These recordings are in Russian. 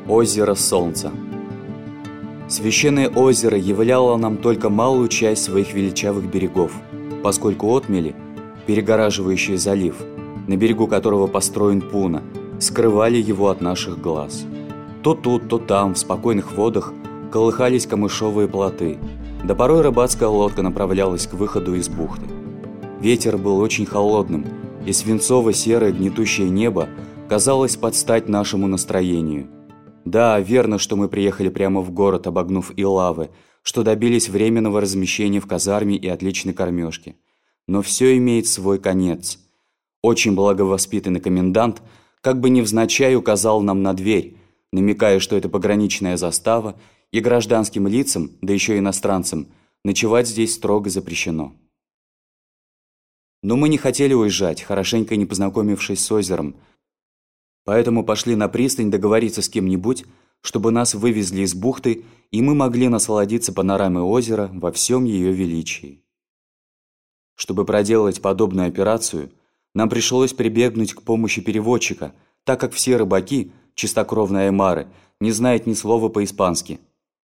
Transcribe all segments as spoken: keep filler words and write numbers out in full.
Озеро Солнца. Священное озеро являло нам только малую часть своих величавых берегов, поскольку отмели, перегораживающие залив, на берегу которого построен Пуна, скрывали его от наших глаз. То тут, то там, в спокойных водах, колыхались камышовые плоты, да порой рыбацкая лодка направлялась к выходу из бухты. Ветер был очень холодным, и свинцово-серое гнетущее небо казалось под стать нашему настроению. Да, верно, что мы приехали прямо в город, обогнув Илавы, что добились временного размещения в казарме и отличной кормежки. Но все имеет свой конец. Очень благовоспитанный комендант как бы невзначай указал нам на дверь, намекая, что это пограничная застава, и гражданским лицам, да еще и иностранцам, ночевать здесь строго запрещено. Но мы не хотели уезжать, хорошенько не познакомившись с озером, поэтому пошли на пристань договориться с кем-нибудь, чтобы нас вывезли из бухты, и мы могли насладиться панорамой озера во всем ее величии. Чтобы проделать подобную операцию, нам пришлось прибегнуть к помощи переводчика, так как все рыбаки, чистокровные аймары, не знают ни слова по-испански.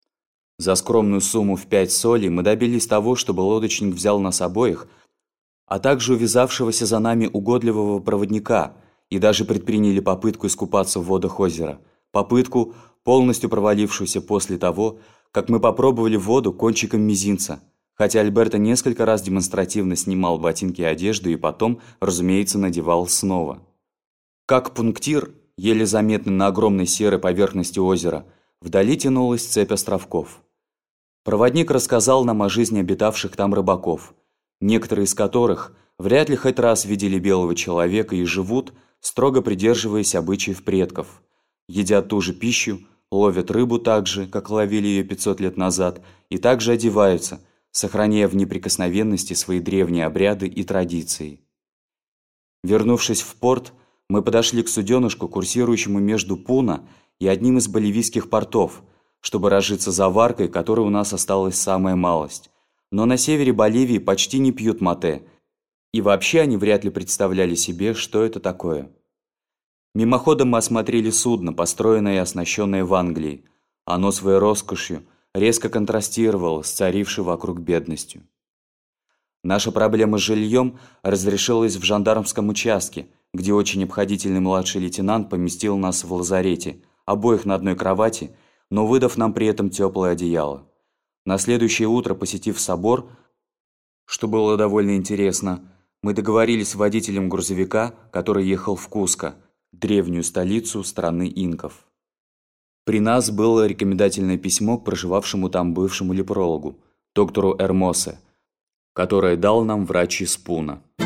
За скромную сумму в пять солей мы добились того, чтобы лодочник взял нас обоих, а также увязавшегося за нами угодливого проводника, и даже предприняли попытку искупаться в водах озера. Попытку, полностью провалившуюся после того, как мы попробовали воду кончиком мизинца, хотя Альберто несколько раз демонстративно снимал ботинки и одежду и потом, разумеется, надевал снова. Как пунктир, еле заметный на огромной серой поверхности озера, вдали тянулась цепь островков. Проводник рассказал нам о жизни обитавших там рыбаков, некоторые из которых вряд ли хоть раз видели белого человека и живут, строго придерживаясь обычаев предков. Едят ту же пищу, ловят рыбу так же, как ловили ее пятьсот лет назад, и также одеваются, сохраняя в неприкосновенности свои древние обряды и традиции. Вернувшись в порт, мы подошли к суденышку, курсирующему между Пуна и одним из боливийских портов, чтобы разжиться заваркой, которой у нас осталась самая малость. Но на севере Боливии почти не пьют мате, и вообще они вряд ли представляли себе, что это такое. Мимоходом мы осмотрели судно, построенное и оснащенное в Англии. Оно своей роскошью резко контрастировало с царившей вокруг бедностью. Наша проблема с жильем разрешилась в жандармском участке, где очень обходительный младший лейтенант поместил нас в лазарете, обоих на одной кровати, но выдав нам при этом теплое одеяло. На следующее утро, посетив собор, что было довольно интересно, мы договорились с водителем грузовика, который ехал в Куско, древнюю столицу страны инков. При нас было рекомендательное письмо к проживавшему там бывшему лепрологу, доктору Эрмосе, которое дал нам врач из Пуна.